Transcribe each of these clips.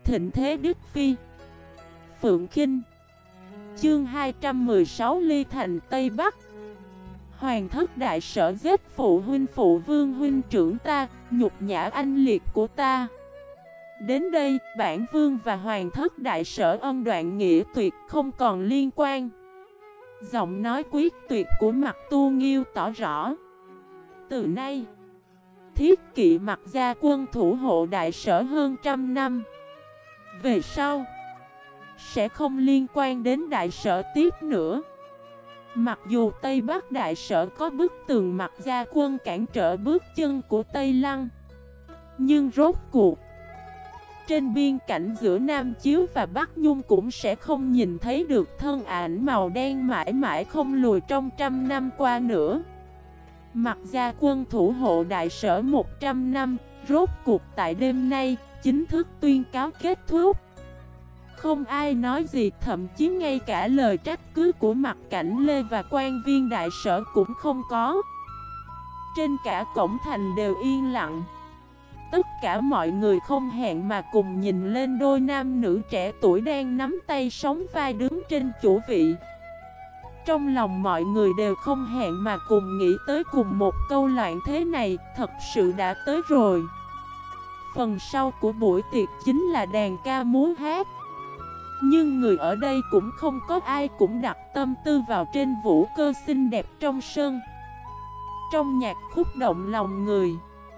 thịnh thế Đức Phi. Phượng Kinh. Chương 216 ly thành Tây Bắc. Hoàng thất đại sở giết phụ vương huynh trưởng ta, nhục nhã anh liệt của ta. Đến đây, bản vương và hoàng thất đại sở ân đoạn nghĩa tuyệt không còn liên quan. Giọng nói quyết tuyệt của Mặc Tu Nghiêu tỏ rõ. Từ nay, Thiết Kỵ Mặc gia quân thủ hộ đại sở hơn 100 năm. Về sau, sẽ không liên quan đến đại sở tiếp nữa. Mặc dù Tây Bắc đại sở có bức tường Mặc gia quân cản trở bước chân của Tây Lăng, nhưng rốt cuộc, trên biên cảnh giữa Nam Chiếu và Bắc Nhung cũng sẽ không nhìn thấy được thân ảnh màu đen mãi mãi không lùi trong 100 năm qua nữa. Mặc gia quân thủ hộ đại sở 100 năm, rốt cuộc tại đêm nay, chính thức tuyên cáo kết thúc. Không ai nói gì, thậm chí ngay cả lời trách cứ của Mặc Cảnh Lê và quan viên đại sở cũng không có. Trên cả cổng thành đều yên lặng. Tất cả mọi người không hẹn mà cùng nhìn lên đôi nam nữ trẻ tuổi đang nắm tay sóng vai đứng trên chủ vị. Trong lòng mọi người đều không hẹn mà cùng nghĩ tới cùng một câu loạn thế này, thật sự đã tới rồi. Phần sau của buổi tiệc chính là đàn ca múa hát. Nhưng người ở đây cũng không có ai cũng đặt tâm tư vào trên vũ cơ xinh đẹp trong sân. Trong nhạc khúc động lòng người,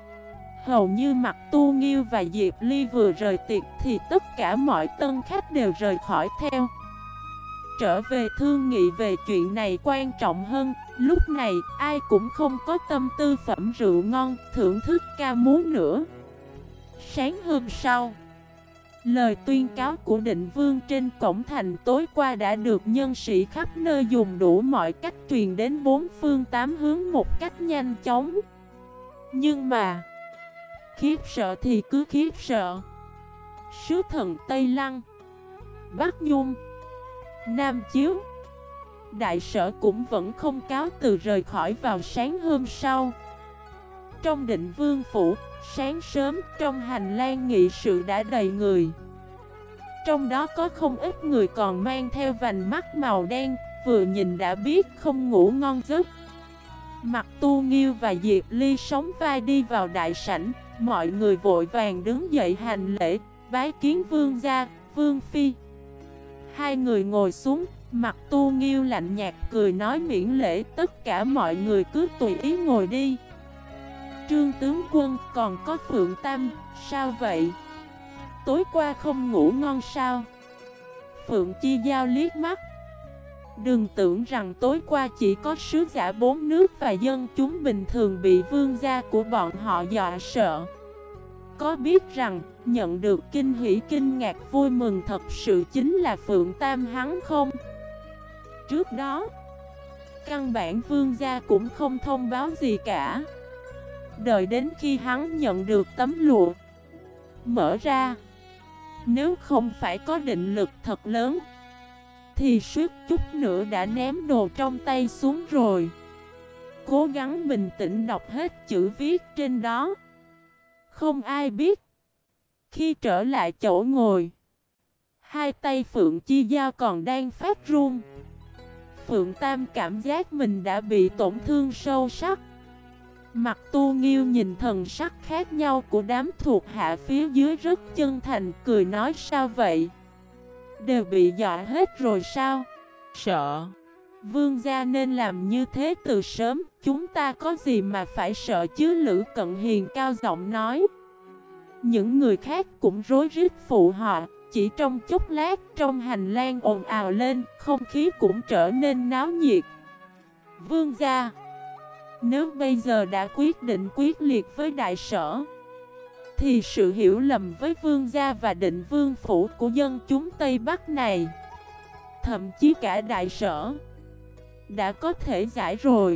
hầu như Mặc Tu Nghiêu và Diệp Ly vừa rời tiệc thì tất cả mọi tân khách đều rời khỏi theo. Trở về thương nghị về chuyện này quan trọng hơn. Lúc này ai cũng không có tâm tư phẩm rượu ngon, thưởng thức ca múa nữa. Sáng hôm sau, lời tuyên cáo của Định Vương trên cổng thành tối qua đã được nhân sĩ khắp nơi dùng đủ mọi cách truyền đến bốn phương tám hướng một cách nhanh chóng. Nhưng mà khiếp sợ thì cứ khiếp sợ. Sứ thần Tây Lăng, Bắc Nhung, Nam Chiếu, đại sở cũng vẫn không cáo từ rời khỏi vào sáng hôm sau. Trong Định Vương phủ, sáng sớm trong hành lang nghị sự đã đầy người. Trong đó có không ít người còn mang theo vành mắt màu đen, vừa nhìn đã biết không ngủ ngon giấc. Mặc Tu Nghiêu và Diệp Ly sóng vai đi vào đại sảnh. Mọi người vội vàng đứng dậy hành lễ, bái kiến vương gia, vương phi. Hai người ngồi xuống, Mặc Tu Nghiêu lạnh nhạt cười nói miễn lễ, tất cả mọi người cứ tùy ý ngồi đi. Trương tướng quân, còn có Phượng Tam, sao vậy? Tối qua không ngủ ngon sao? Phượng Chi Giao liếc mắt. Đừng tưởng rằng tối qua chỉ có sứ giả bốn nước và dân chúng bình thường bị vương gia của bọn họ dọa sợ. Có biết rằng, nhận được kinh hỉ kinh ngạc vui mừng thật sự chính là Phượng Tam hắn không? Trước đó, căn bản vương gia cũng không thông báo gì cả. Đợi đến khi hắn nhận được tấm lụa mở ra, nếu không phải có định lực thật lớn thì suýt chút nữa đã ném đồ trong tay xuống rồi. Cố gắng bình tĩnh đọc hết chữ viết trên đó. Không ai biết, khi trở lại chỗ ngồi, hai tay Phượng Chi Giao còn đang phát run. Phượng Tam cảm giác mình đã bị tổn thương sâu sắc. Mặc Tu Nghiêu nhìn thần sắc khác nhau của đám thuộc hạ phía dưới rất chân thành, cười nói sao vậy? Đều bị dọa hết rồi sao? Sợ. Vương gia nên làm như thế từ sớm, chúng ta có gì mà phải sợ chứ? Lữ Cận Hiền cao giọng nói. Những người khác cũng rối rít phụ họ. Chỉ trong chốc lát, trong hành lang ồn ào lên, không khí cũng trở nên náo nhiệt. Vương gia, nếu bây giờ đã quyết định quyết liệt với đại sở, thì sự hiểu lầm với vương gia và Định Vương phủ của dân chúng Tây Bắc này, thậm chí cả đại sở, đã có thể giải rồi.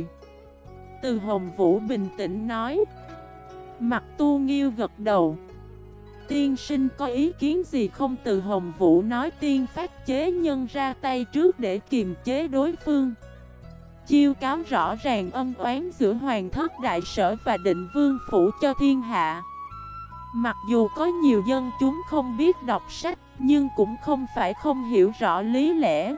Từ Hồng Vũ bình tĩnh nói. Mặc Tu Nghiêu gật đầu. Tiên sinh có ý kiến gì không? Từ Hồng Vũ nói tiên phát chế nhân ra tay trước để kiềm chế đối phương. Chiêu cáo rõ ràng ân oán giữa Hoàng thất đại sở và Định Vương phủ cho thiên hạ. Mặc dù có nhiều dân chúng không biết đọc sách, nhưng cũng không phải không hiểu rõ lý lẽ.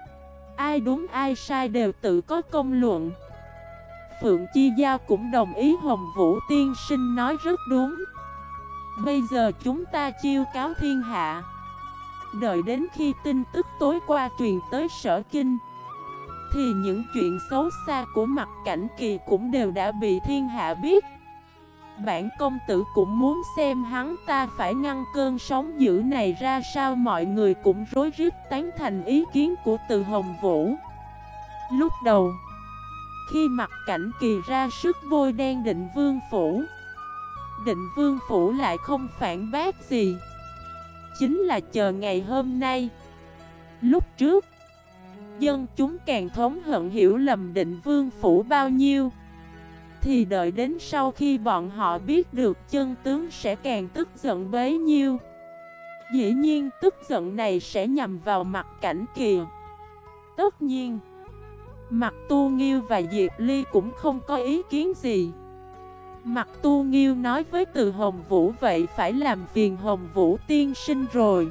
Ai đúng ai sai đều tự có công luận. Phượng Chi Giao cũng đồng ý Hồng Vũ tiên sinh nói rất đúng. Bây giờ chúng ta chiêu cáo thiên hạ. Đợi đến khi tin tức tối qua truyền tới Sở Kinh, thì những chuyện xấu xa của Mặc Cảnh Kỳ cũng đều đã bị thiên hạ biết. Bản công tử cũng muốn xem hắn ta phải ngăn cơn sóng dữ này ra sao. Mọi người cũng rối rít tán thành ý kiến của Từ Hồng Vũ. Lúc đầu, khi Mặc Cảnh Kỳ ra sức bôi đen Định Vương Phủ, Định Vương Phủ lại không phản bác gì. Chính là chờ ngày hôm nay. Lúc trước, dân chúng càng thống hận hiểu lầm Định Vương Phủ bao nhiêu, thì đợi đến sau khi bọn họ biết được chân tướng sẽ càng tức giận bấy nhiêu. Dĩ nhiên tức giận này sẽ nhằm vào Mặc Cảnh Kỳ. Tất nhiên, Mặc Tu Nghiêu và Diệp Ly cũng không có ý kiến gì. Mặc Tu Nghiêu nói với Từ Hồng Vũ vậy phải làm phiền Hồng Vũ tiên sinh rồi.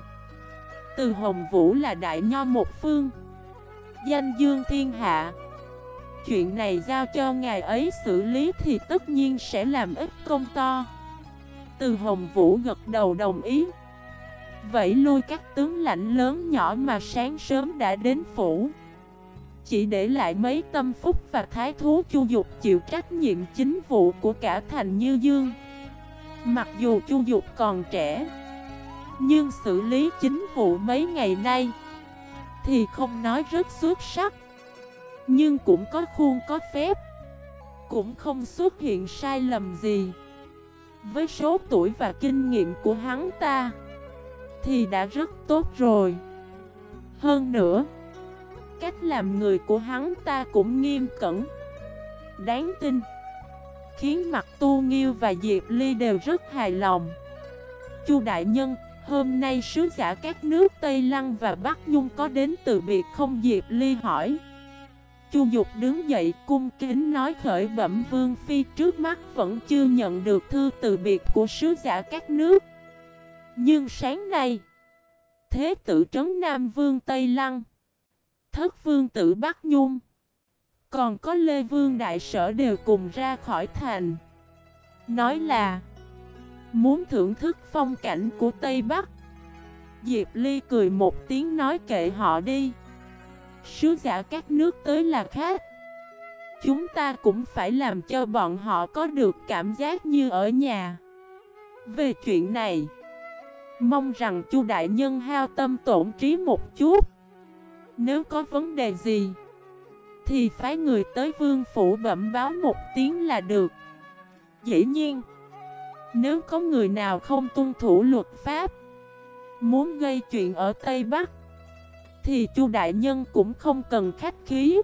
Từ Hồng Vũ là đại nho một phương, danh dương thiên hạ. Chuyện này giao cho ngài ấy xử lý thì tất nhiên sẽ làm ít công to. Từ Hồng Vũ gật đầu đồng ý. Vậy lôi các tướng lãnh lớn nhỏ mà sáng sớm đã đến phủ, chỉ để lại mấy Tâm Phúc và Thái thú Chu Dục chịu trách nhiệm chính vụ của cả thành Như Dương. Mặc dù Chu Dục còn trẻ, nhưng xử lý chính vụ mấy ngày nay thì không nói rất xuất sắc, nhưng cũng có khuôn có phép, cũng không xuất hiện sai lầm gì. Với số tuổi và kinh nghiệm của hắn ta thì đã rất tốt rồi. Hơn nữa, cách làm người của hắn ta cũng nghiêm cẩn, đáng tin, khiến Mặc Tu Nghiêu và Diệp Ly đều rất hài lòng. Chu đại nhân, hôm nay sứ giả các nước Tây Lăng và Bắc Nhung có đến từ biệt không? Diệp Ly hỏi. Chu Dục đứng dậy cung kính nói khởi bẩm Vương Phi, trước mắt vẫn chưa nhận được thư từ biệt của sứ giả các nước. Nhưng sáng nay, Thế tử Trấn Nam Vương Tây Lăng, Thất Vương tử Bắc Nhung, còn có Lê Vương Đại Sở đều cùng ra khỏi thành, nói là muốn thưởng thức phong cảnh của Tây Bắc. Diệp Ly cười một tiếng nói kệ họ đi. Sứ giả các nước tới là khác, chúng ta cũng phải làm cho bọn họ có được cảm giác như ở nhà. Về chuyện này, mong rằng Chu đại nhân hao tâm tổn trí một chút. Nếu có vấn đề gì thì phái người tới vương phủ bẩm báo một tiếng là được. Dĩ nhiên, nếu có người nào không tuân thủ luật pháp, muốn gây chuyện ở Tây Bắc, thì Chu đại nhân cũng không cần khách khí.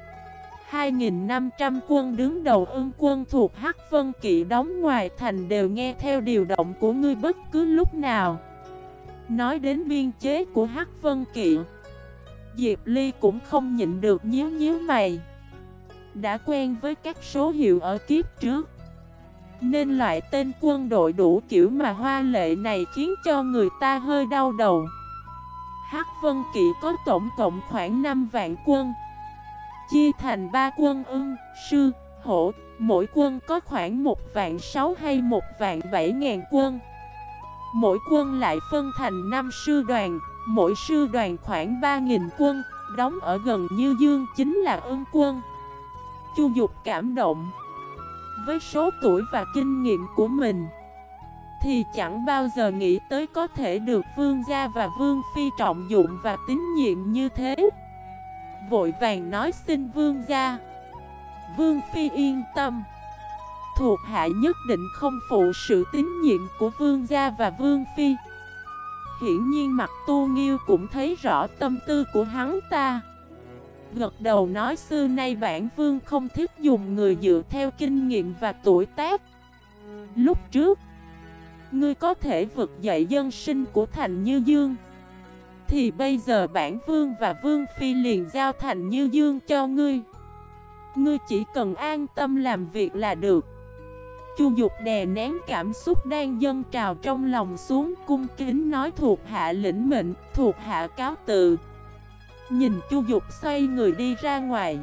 2.500 quân đứng đầu Ưng quân thuộc Hắc Vân Kỵ đóng ngoài thành đều nghe theo điều động của ngươi bất cứ lúc nào. Nói đến biên chế của Hắc Vân Kỵ, Diệp Ly cũng không nhịn được nhíu nhíu mày. Đã quen với các số hiệu ở kiếp trước, nên loại tên quân đội đủ kiểu mà hoa lệ này khiến cho người ta hơi đau đầu. Hắc Vân Kỵ có tổng cộng khoảng 5 vạn quân, chia thành 3 quân Ưng, Sư, Hổ, mỗi quân có khoảng 1.600.000 hay 1.700.000 quân. Mỗi quân lại phân thành 5 sư đoàn, mỗi sư đoàn khoảng 3.000 quân, đóng ở gần Như Dương chính là Ưng quân. Chu Dục cảm động. Với số tuổi và kinh nghiệm của mình thì chẳng bao giờ nghĩ tới có thể được vương gia và vương phi trọng dụng và tín nhiệm như thế. Vội vàng nói xin vương gia, vương phi yên tâm, thuộc hạ nhất định không phụ sự tín nhiệm của vương gia và vương phi. Hiển nhiên Mặc Tu Nghiêu cũng thấy rõ tâm tư của hắn ta, gật đầu nói xưa nay bản vương không thích dùng người dựa theo kinh nghiệm và tuổi tác. Lúc trước, ngươi có thể vực dậy dân sinh của thành Như Dương, thì bây giờ bản vương và vương phi liền giao thành Như Dương cho ngươi. Ngươi chỉ cần an tâm làm việc là được. Chu Dục đè nén cảm xúc đang dâng trào trong lòng xuống, cung kính nói: thuộc hạ lĩnh mệnh, thuộc hạ cáo từ. Nhìn Chu Dục xoay người đi ra ngoài,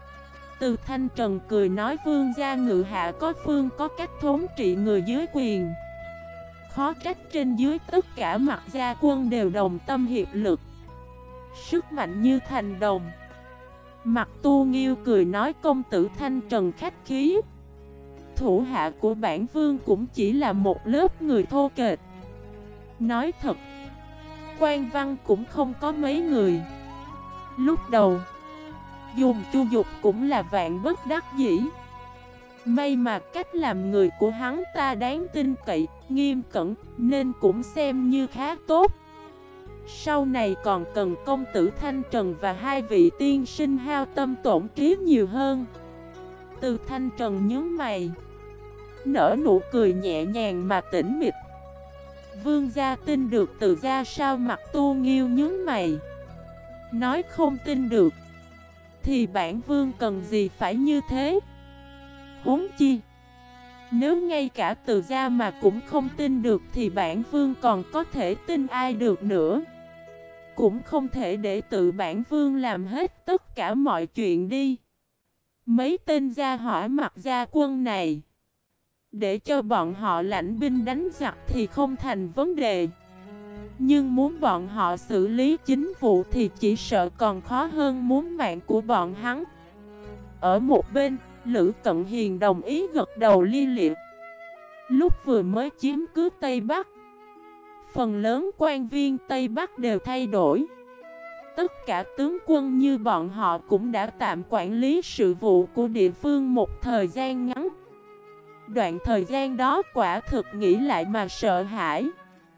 Từ Thanh Trần cười nói: vương gia ngự hạ có phương có cách thống trị người dưới quyền, khó trách trên dưới tất cả Mạc gia quân đều đồng tâm hiệp lực, sức mạnh như thành đồng. Mạc Tu Nghiêu cười nói: công tử Thanh Trần khách khí, thủ hạ của bản vương cũng chỉ là một lớp người thô kệch. Nói thật, quan văn cũng không có mấy người. Lúc đầu dùng Chu Dục cũng là vạn bất đắc dĩ. May mà cách làm người của hắn ta đáng tin cậy, nghiêm cẩn, nên cũng xem như khá tốt. Sau này còn cần công tử Thanh Trần và hai vị tiên sinh hao tâm tổn trí nhiều hơn. Từ Thanh Trần nhướng mày, nở nụ cười nhẹ nhàng mà tĩnh mịch. Vương gia tin được từ gia sao? Mặt Tu Nghiêu nhướng mày, nói: không tin được thì bản vương cần gì phải như thế? Huống chi, nếu ngay cả từ gia mà cũng không tin được thì bản vương còn có thể tin ai được nữa? Cũng không thể để tự bản vương làm hết tất cả mọi chuyện đi. Mấy tên gia hỏa Mạc gia quân này, để cho bọn họ lãnh binh đánh giặc thì không thành vấn đề, nhưng muốn bọn họ xử lý chính vụ thì chỉ sợ còn khó hơn muốn mạng của bọn hắn. Ở một bên, Lữ Cận Hiền đồng ý gật đầu lia lịa. Lúc vừa mới chiếm cứ Tây Bắc, phần lớn quan viên Tây Bắc đều thay đổi. Tất cả tướng quân như bọn họ cũng đã tạm quản lý sự vụ của địa phương một thời gian ngắn. Đoạn thời gian đó quả thực nghĩ lại mà sợ hãi.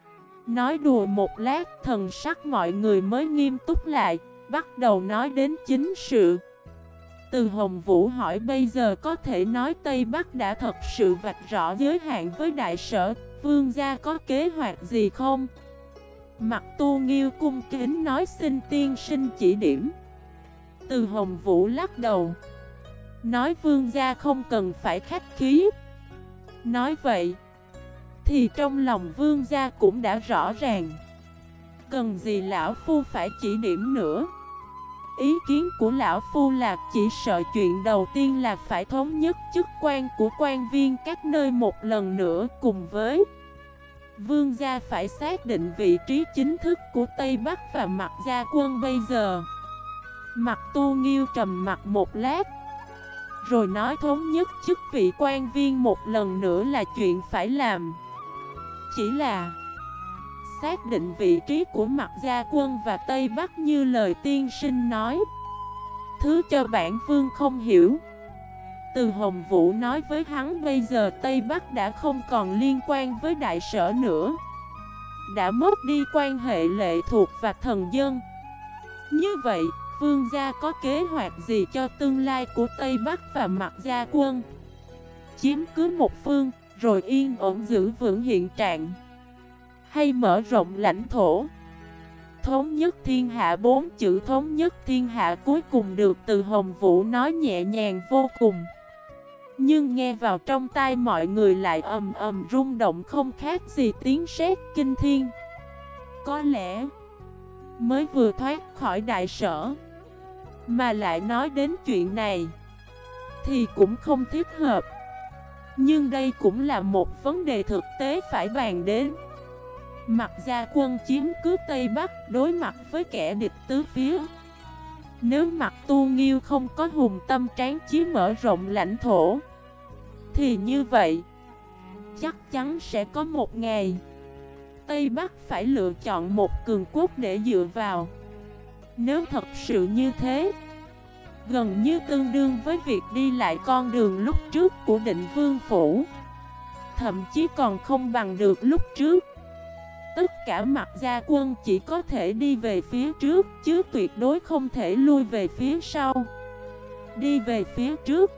Nói đùa một lát, thần sắc mọi người mới nghiêm túc lại, bắt đầu nói đến chính sự. Từ Hồng Vũ hỏi: bây giờ có thể nói Tây Bắc đã thật sự vạch rõ giới hạn với đại sở, vương gia có kế hoạch gì không? Mặt Tu Nghiêu cung kính nói: xin tiên sinh chỉ điểm. Từ Hồng Vũ lắc đầu, nói: vương gia không cần phải khách khí. Nói vậy thì trong lòng vương gia cũng đã rõ ràng, cần gì lão phu phải chỉ điểm nữa. Ý kiến của lão phu là chỉ sợ chuyện đầu tiên là phải thống nhất chức quan của quan viên các nơi một lần nữa, cùng với vương gia phải xác định vị trí chính thức của Tây Bắc và Mạc gia quân bây giờ. Mặt Tu Nghiêu trầm mặt một lát, rồi nói: thống nhất chức vị quan viên một lần nữa là chuyện phải làm, chỉ là xác định vị trí của Mạc gia quân và Tây Bắc như lời tiên sinh nói, thứ cho bản vương không hiểu. Từ Hồng Vũ nói với hắn: bây giờ Tây Bắc đã không còn liên quan với đại sở nữa, đã mất đi quan hệ lệ thuộc và thần dân. Như vậy, vương gia có kế hoạch gì cho tương lai của Tây Bắc và Mạc gia quân? Chiếm cứ một phương, rồi yên ổn giữ vững hiện trạng, hay mở rộng lãnh thổ? Thống nhất thiên hạ, 4 chữ thống nhất thiên hạ cuối cùng được Từ Hồng Vũ nói nhẹ nhàng vô cùng, nhưng nghe vào trong tai mọi người lại ầm ầm rung động, không khác gì tiếng sét kinh thiên. Có lẽ mới vừa thoát khỏi đại sở mà lại nói đến chuyện này thì cũng không thích hợp. Nhưng đây cũng là một vấn đề thực tế phải bàn đến. Mạc gia quân chiếm cứ Tây Bắc, đối mặt với kẻ địch tứ phía. Nếu Mạc Tu Nghiêu không có hùng tâm tráng chí mở rộng lãnh thổ, thì như vậy chắc chắn sẽ có một ngày Tây Bắc phải lựa chọn một cường quốc để dựa vào. Nếu thật sự như thế, gần như tương đương với việc đi lại con đường lúc trước của Định Vương Phủ, thậm chí còn không bằng được lúc trước. Tất cả Mạc gia quân chỉ có thể đi về phía trước, chứ tuyệt đối không thể lui về phía sau. Đi về phía trước,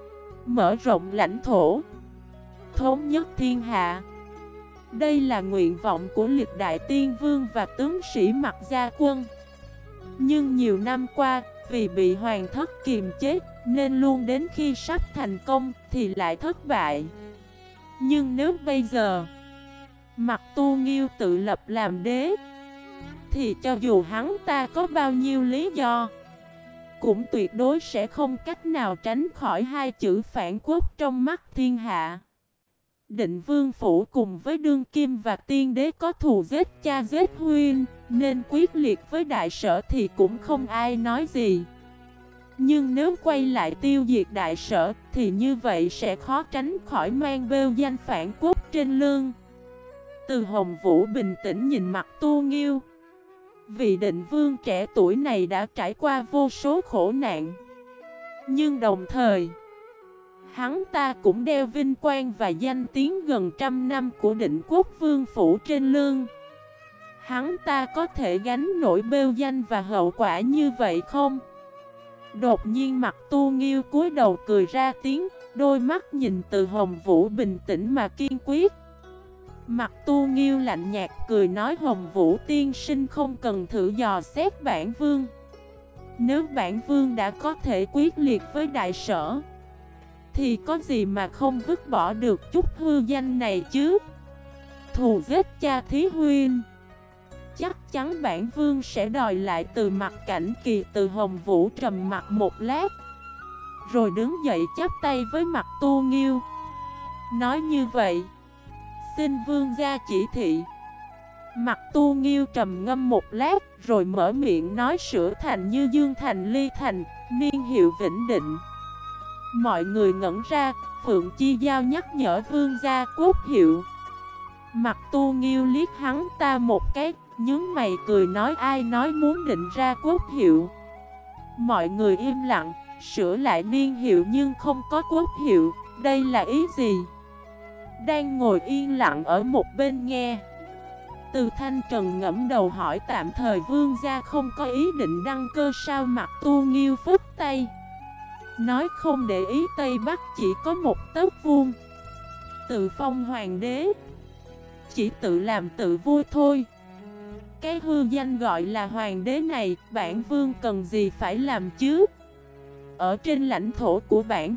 mở rộng lãnh thổ, thống nhất thiên hạ. Đây là nguyện vọng của lịch đại tiên vương và tướng sĩ Mạc gia quân. Nhưng nhiều năm qua, vì bị hoàng thất kiềm chế, nên luôn đến khi sắp thành công thì lại thất bại. Nhưng nếu bây giờ Mặc Tu Nghiêu tự lập làm đế, thì cho dù hắn ta có bao nhiêu lý do, cũng tuyệt đối sẽ không cách nào tránh khỏi hai chữ phản quốc trong mắt thiên hạ. Định Vương Phủ cùng với đương kim và tiên đế có thù giết cha giết huynh, nên quyết liệt với đại sở thì cũng không ai nói gì. Nhưng nếu quay lại tiêu diệt đại sở thì như vậy sẽ khó tránh khỏi mang bêu danh phản quốc trên lưng. Từ Hồng Vũ bình tĩnh nhìn mặt Tu Nghiêu. Vị định vương trẻ tuổi này đã trải qua vô số khổ nạn, nhưng đồng thời hắn ta cũng đeo vinh quang và danh tiếng gần trăm năm của Định Quốc Vương Phủ trên lưng. Hắn ta có thể gánh nổi bêu danh và hậu quả như vậy không? Đột nhiên mặt Tu Nghiêu cúi đầu cười ra tiếng, đôi mắt nhìn Từ Hồng Vũ bình tĩnh mà kiên quyết. Mặt Tu Nghiêu lạnh nhạt cười nói, Hồng Vũ tiên sinh không cần thử dò xét bản vương. Nếu bản vương đã có thể quyết liệt với đại sở, thì có gì mà không vứt bỏ được chút hư danh này chứ? Thù giết cha thí huynh, chắc chắn bản vương sẽ đòi lại. Từ Mặt Cảnh Kỳ. Từ Hồng Vũ trầm mặt một lát, rồi đứng dậy chắp tay với mặt Tu Nghiêu, nói như vậy, xin vương gia chỉ thị. Mặt Tu Nghiêu trầm ngâm một lát, rồi mở miệng nói, Sửa Thành, Như Dương Thành, Ly Thành, niên hiệu Vĩnh Định. Mọi người ngẩn ra. Phượng Chi Giao nhắc nhở vương gia quốc hiệu. Mặt Tu Nghiêu liếc hắn ta một cái, nhướng mày cười nói, ai nói muốn định ra quốc hiệu? Mọi người im lặng. Sửa lại niên hiệu nhưng không có quốc hiệu, đây là ý gì? Đang ngồi yên lặng ở một bên nghe, Từ Thanh Trần ngẫm đầu hỏi, tạm thời vương gia không có ý định đăng cơ sao? Mặt Tu Nghiêu phất tay, nói, không để ý, Tây Bắc chỉ có một tấc vuông, tự phong hoàng đế, chỉ tự làm tự vui thôi. Cái hư danh gọi là hoàng đế này, bản vương cần gì phải làm chứ? Ở trên lãnh thổ của bản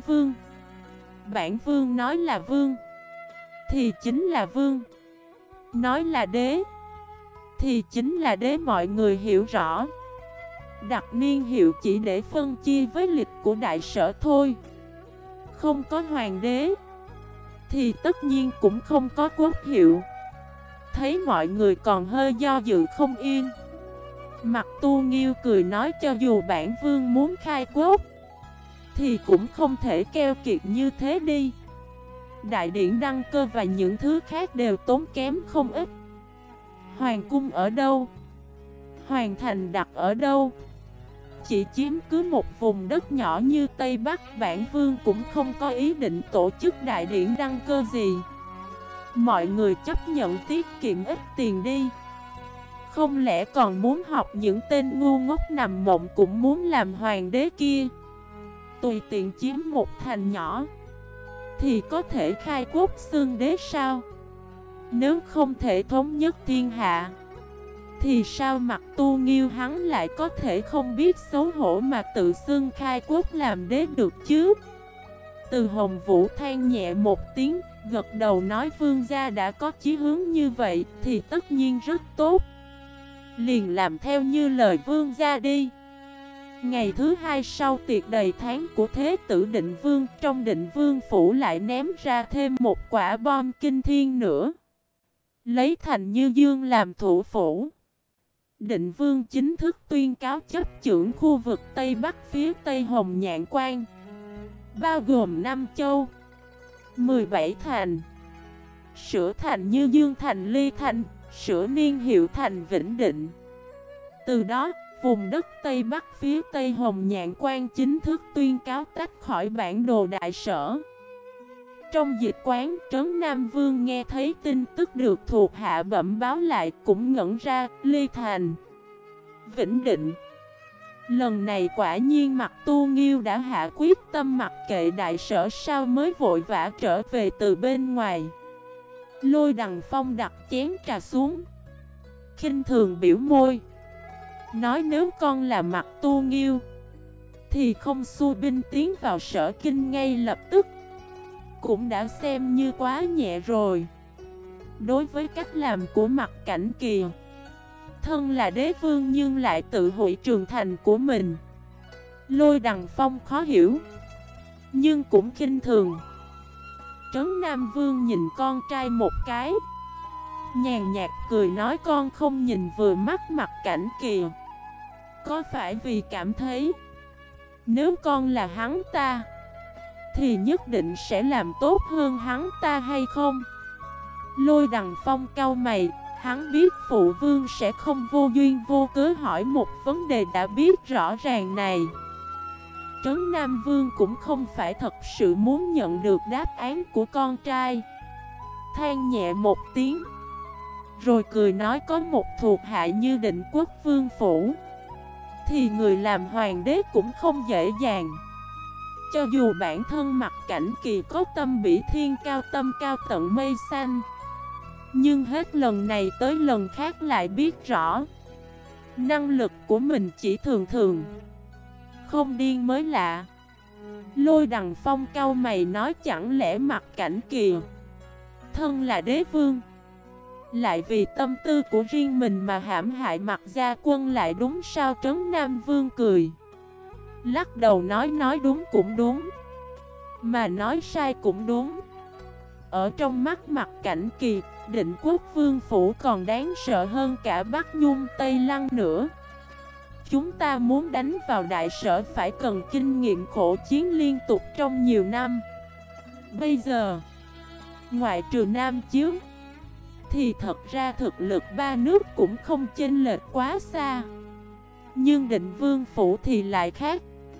vương nói là vương thì chính là vương, nói là đế thì chính là đế, mọi người hiểu rõ. Đặt niên hiệu chỉ để phân chia với lịch của đại sở thôi. Không có hoàng đế thì tất nhiên cũng không có quốc hiệu. Thấy mọi người còn hơi do dự không yên, Mặt Tu Nghiêu cười nói, cho dù bản vương muốn khai quốc thì cũng không thể keo kiệt như thế đi. Đại điển đăng cơ và những thứ khác đều tốn kém không ít. Hoàng cung ở đâu? Hoàng thành đặt ở đâu? Chỉ chiếm cứ một vùng đất nhỏ như Tây Bắc, bản vương cũng không có ý định tổ chức đại điển đăng cơ gì. Mọi người chấp nhận tiết kiệm ít tiền đi. Không lẽ còn muốn học những tên ngu ngốc nằm mộng cũng muốn làm hoàng đế kia? Tùy tiện chiếm một thành nhỏ thì có thể khai quốc xưng đế sao? Nếu không thể thống nhất thiên hạ thì sao Mặt Tu Nghiêu hắn lại có thể không biết xấu hổ mà tự xưng khai quốc làm đế được chứ? Từ Hồng Vũ than nhẹ một tiếng, gật đầu nói, vương gia đã có chí hướng như vậy thì tất nhiên rất tốt. Liền làm theo như lời vương gia đi. Ngày thứ hai sau tiệc đầy tháng của Thế tử Định Vương, trong Định Vương Phủ lại ném ra thêm một quả bom kinh thiên nữa. Lấy thành Như Dương làm thủ phủ, Định Vương chính thức tuyên cáo chấp chưởng khu vực Tây Bắc phía Tây Hồng Nhạn Quan, bao gồm 5 châu, 17 thành. Sửa thành Như Dương thành Ly Thành, sửa niên hiệu thành Vĩnh Định. Từ đó, vùng đất Tây Bắc phía Tây Hồng Nhạn Quan chính thức tuyên cáo tách khỏi bản đồ đại sở. Trong dịch quán, Trấn Nam Vương nghe thấy tin tức được thuộc hạ bẩm báo lại cũng ngẩn ra. Ly Thành, Vĩnh Định. Lần này quả nhiên Mặt Tu Nghiêu đã hạ quyết tâm mặc kệ đại sở sao mới vội vã trở về từ bên ngoài. Lôi Đằng Phong đặt chén trà xuống, khinh thường biểu môi, nói, nếu con là Mặt Tu Nghiêu thì không xua binh tiến vào Sở Kinh ngay lập tức, cũng đã xem như quá nhẹ rồi. Đối với cách làm của Mặc Cảnh Kỳ, thân là đế vương nhưng lại tự hủy trường thành của mình, Lôi Đằng Phong khó hiểu, nhưng cũng khinh thường. Trấn Nam Vương nhìn con trai một cái, nhàn nhạt cười nói: con không nhìn vừa mắt Mặc Cảnh Kỳ, có phải vì cảm thấy nếu con là hắn ta thì nhất định sẽ làm tốt hơn hắn ta hay không? Lôi Đằng Phong cau mày, hắn biết phụ vương sẽ không vô duyên vô cớ hỏi một vấn đề đã biết rõ ràng này. Trấn Nam Vương cũng không phải thật sự muốn nhận được đáp án của con trai, than nhẹ một tiếng, rồi cười nói: có một thuộc hạ như Định Quốc Vương phủ thì người làm hoàng đế cũng không dễ dàng. Cho dù bản thân Mặc Cảnh Kỳ có tâm bỉ thiên cao tâm cao tận mây xanh, nhưng hết lần này tới lần khác lại biết rõ năng lực của mình chỉ thường thường, không điên mới lạ. Lôi Đằng Phong cau mày nói: chẳng lẽ Mặc Cảnh Kỳ thân là đế vương, lại vì tâm tư của riêng mình mà hãm hại Mặc gia quân lại đúng sao? Trấn Nam Vương cười, lắc đầu nói đúng cũng đúng, mà nói sai cũng đúng. Ở trong mắt Mặc Cảnh Kỳ, Định Quốc Vương phủ còn đáng sợ hơn cả Bắc Nhung Tây Lăng nữa. Chúng ta muốn đánh vào đại sở phải cần kinh nghiệm khổ chiến liên tục trong nhiều năm. Bây giờ, ngoại trừ Nam Chiếu, thì thật ra thực lực ba nước cũng không chênh lệch quá xa. Nhưng Định Vương phủ thì lại khác.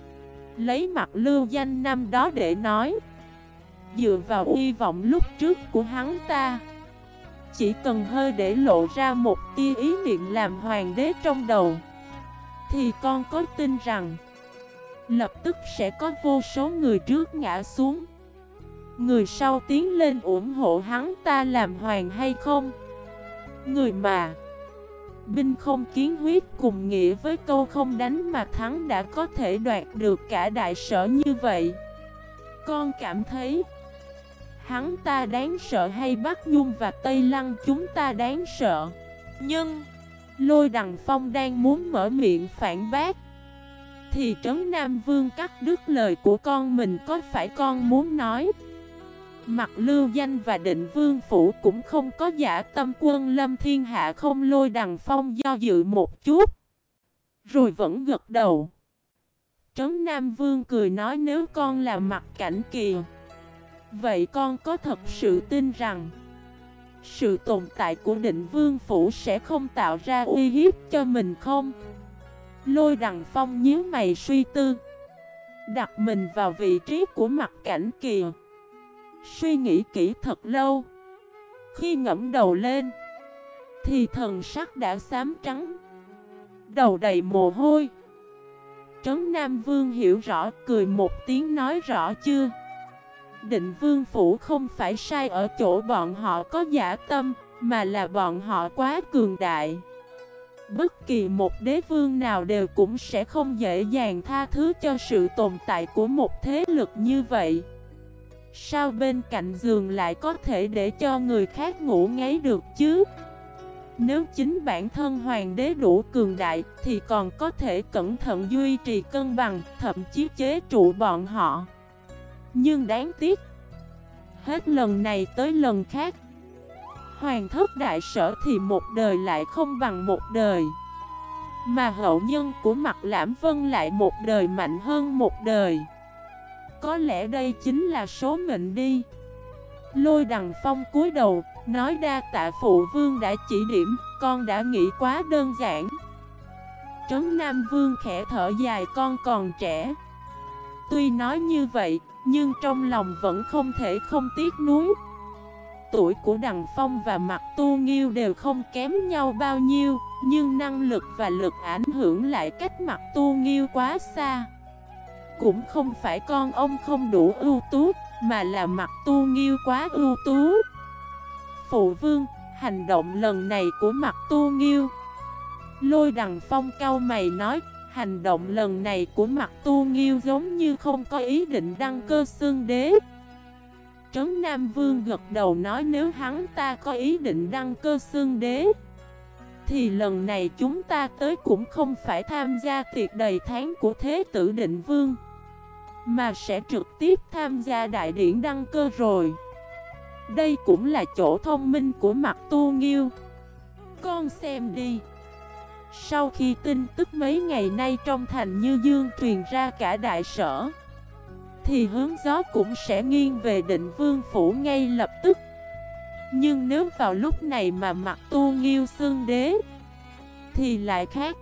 Lấy mặt lưu danh năm đó để nói, dựa vào uy vọng lúc trước của hắn ta, chỉ cần hơi để lộ ra một tia ý niệm làm hoàng đế trong đầu, thì con có tin rằng lập tức sẽ có vô số người trước ngã xuống, người sau tiến lên ủng hộ hắn ta làm hoàng hay không? Người mà binh không kiến huyết cùng nghĩa với câu không đánh mà thắng đã có thể đoạt được cả đại sở như vậy. Con cảm thấy hắn ta đáng sợ hay Bắc Nhung và Tây Lăng chúng ta đáng sợ? Nhưng Lôi Đằng Phong đang muốn mở miệng phản bác, thì Trấn Nam Vương cắt đứt lời của con mình: có phải con muốn nói Mặc Lưu Danh và Định Vương phủ cũng không có dã tâm quân lâm thiên hạ không? Lôi Đằng Phong do dự một chút, rồi vẫn gật đầu. Trấn Nam Vương cười nói: nếu con là Mặc Cảnh Kỳ, vậy con có thật sự tin rằng sự tồn tại của Định Vương phủ sẽ không tạo ra uy hiếp cho mình không? Lôi Đằng Phong nhíu mày suy tư, đặt mình vào vị trí của Mặc Cảnh Kỳ, suy nghĩ kỹ thật lâu. Khi ngẫm đầu lên, thì thần sắc đã xám trắng, đầu đầy mồ hôi. Trấn Nam Vương hiểu rõ, cười một tiếng nói: rõ chưa? Định Vương phủ không phải sai ở chỗ bọn họ có dã tâm, mà là bọn họ quá cường đại. Bất kỳ một đế vương nào đều cũng sẽ không dễ dàng tha thứ cho sự tồn tại của một thế lực như vậy. Sao bên cạnh giường lại có thể để cho người khác ngủ ngáy được chứ? Nếu chính bản thân hoàng đế đủ cường đại thì còn có thể cẩn thận duy trì cân bằng, thậm chí chế trụ bọn họ. Nhưng đáng tiếc, hết lần này tới lần khác, hoàng thất đại sở thì một đời lại không bằng một đời, mà hậu nhân của Mặc Lãm Vân lại một đời mạnh hơn một đời. Có lẽ đây chính là số mệnh đi. Lôi Đằng Phong cúi đầu, nói: đa tạ phụ vương đã chỉ điểm, con đã nghĩ quá đơn giản. Trấn Nam Vương khẽ thở dài: con còn trẻ. Tuy nói như vậy, nhưng trong lòng vẫn không thể không tiếc nuối. Tuổi của Đằng Phong và Mặc Tu Nghiêu đều không kém nhau bao nhiêu, nhưng năng lực và lực ảnh hưởng lại cách Mặc Tu Nghiêu quá xa. Cũng không phải con ông không đủ ưu tú, mà là Mặc Tu Nghiêu quá ưu tú. Phụ vương, hành động lần này của Mặc Tu Nghiêu. Lôi Đằng Phong cau mày nói: hành động lần này của Mặc Tu Nghiêu giống như không có ý định đăng cơ xưng đế. Trấn Nam Vương gật đầu nói nếu hắn ta có ý định đăng cơ xưng đế thì lần này chúng ta tới cũng không phải tham gia tiệc đầy tháng của Thế tử Định Vương, mà sẽ trực tiếp tham gia đại điển đăng cơ rồi. Đây cũng là chỗ thông minh của Mặc Tu Nghiêu. Con xem đi. Sau khi tin tức mấy ngày nay trong thành Như Dương truyền ra cả đại sở, thì hướng gió cũng sẽ nghiêng về Định Vương phủ ngay lập tức. Nhưng nếu vào lúc này mà Mặc Tu Nghiêu xưng đế thì lại khác.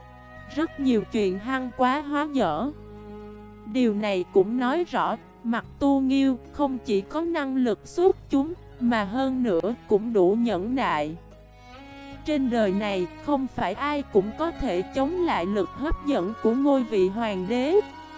Rất nhiều chuyện hăng quá hóa dở. Điều này cũng nói rõ Mặc Tu Nghiêu không chỉ có năng lực xuất chúng, mà hơn nữa cũng đủ nhẫn nại. Trên đời này không phải ai cũng có thể chống lại lực hấp dẫn của ngôi vị hoàng đế.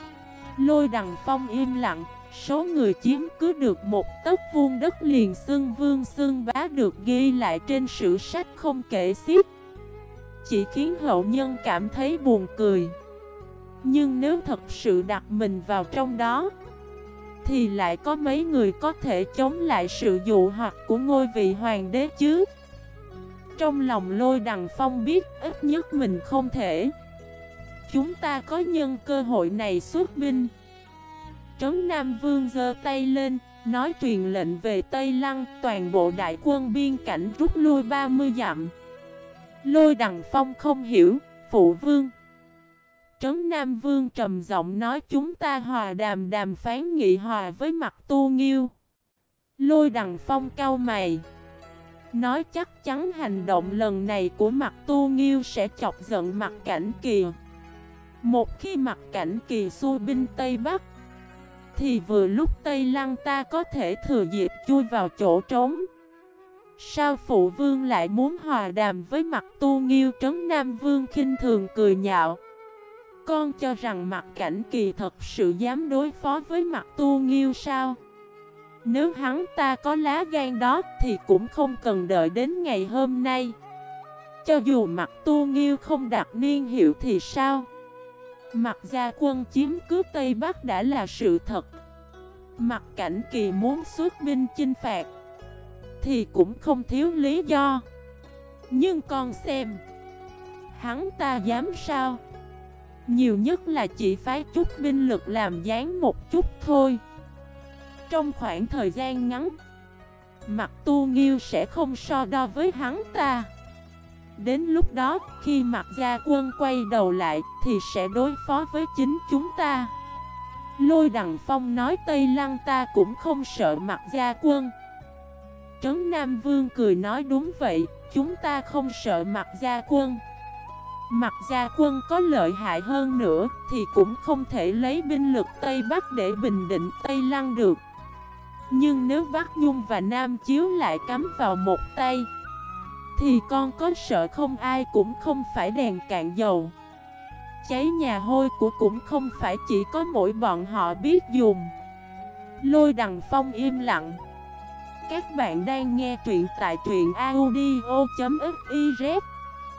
Lôi Đằng Phong im lặng. Số người chiếm cứ được một tấc vuông đất liền xưng vương xưng bá được ghi lại trên sử sách không kể xiết, chỉ khiến hậu nhân cảm thấy buồn cười. Nhưng nếu thật sự đặt mình vào trong đó thì lại có mấy người có thể chống lại sự dụ hoặc của ngôi vị hoàng đế chứ? Trong lòng Lôi Đằng Phong biết ít nhất mình không thể. Chúng ta có nhân cơ hội này xuất binh. Trấn Nam Vương giơ tay lên, nói truyền lệnh về Tây Lăng, toàn bộ đại quân biên cảnh rút lui 30 dặm. Lôi Đằng Phong không hiểu, phụ vương. Trấn Nam Vương trầm giọng nói chúng ta hòa đàm phán nghị hòa với Mặc Tu Nghiêu. Lôi Đằng Phong cau mày, nói chắc chắn hành động lần này của Mặc Tu Nghiêu sẽ chọc giận Mặc Cảnh Kỳ. Một khi Mặc Cảnh Kỳ xuôi binh Tây Bắc thì vừa lúc Tây Lăng ta có thể thừa dịp chui vào chỗ trống. Sao phụ vương lại muốn hòa đàm với Mặc Tu Nghiêu? Trấn Nam Vương khinh thường cười nhạo. Con cho rằng Mặc Cảnh Kỳ thật sự dám đối phó với Mặc Tu Nghiêu sao? Nếu hắn ta có lá gan đó thì cũng không cần đợi đến ngày hôm nay. Cho dù Mặc Tu Nghiêu không đặt niên hiệu thì sao? Mặc gia quân chiếm cứ Tây Bắc đã là sự thật. Mặc Cảnh Kỳ muốn xuất binh chinh phạt thì cũng không thiếu lý do. Nhưng con xem, hắn ta dám sao? Nhiều nhất là chỉ phái chút binh lực làm gián một chút thôi. Trong khoảng thời gian ngắn, Mặc Tu Nghiêu sẽ không so đo với hắn ta. Đến lúc đó, khi Mặc gia quân quay đầu lại thì sẽ đối phó với chính chúng ta. Lôi Đằng Phong nói Tây Lăng ta cũng không sợ Mặc gia quân. Trấn Nam Vương cười nói đúng vậy, chúng ta không sợ Mặc gia quân. Mặc gia quân có lợi hại hơn nữa thì cũng không thể lấy binh lực Tây Bắc để bình định Tây Lăng được. Nhưng nếu Bắc Nhung và Nam Chiếu lại cắm vào một tay thì con có sợ không? Ai cũng không phải đèn cạn dầu. Cháy nhà hôi của cũng không phải chỉ có mỗi bọn họ biết dùng. Lôi Đằng Phong im lặng. Các bạn đang nghe truyện tại truyện audio.fif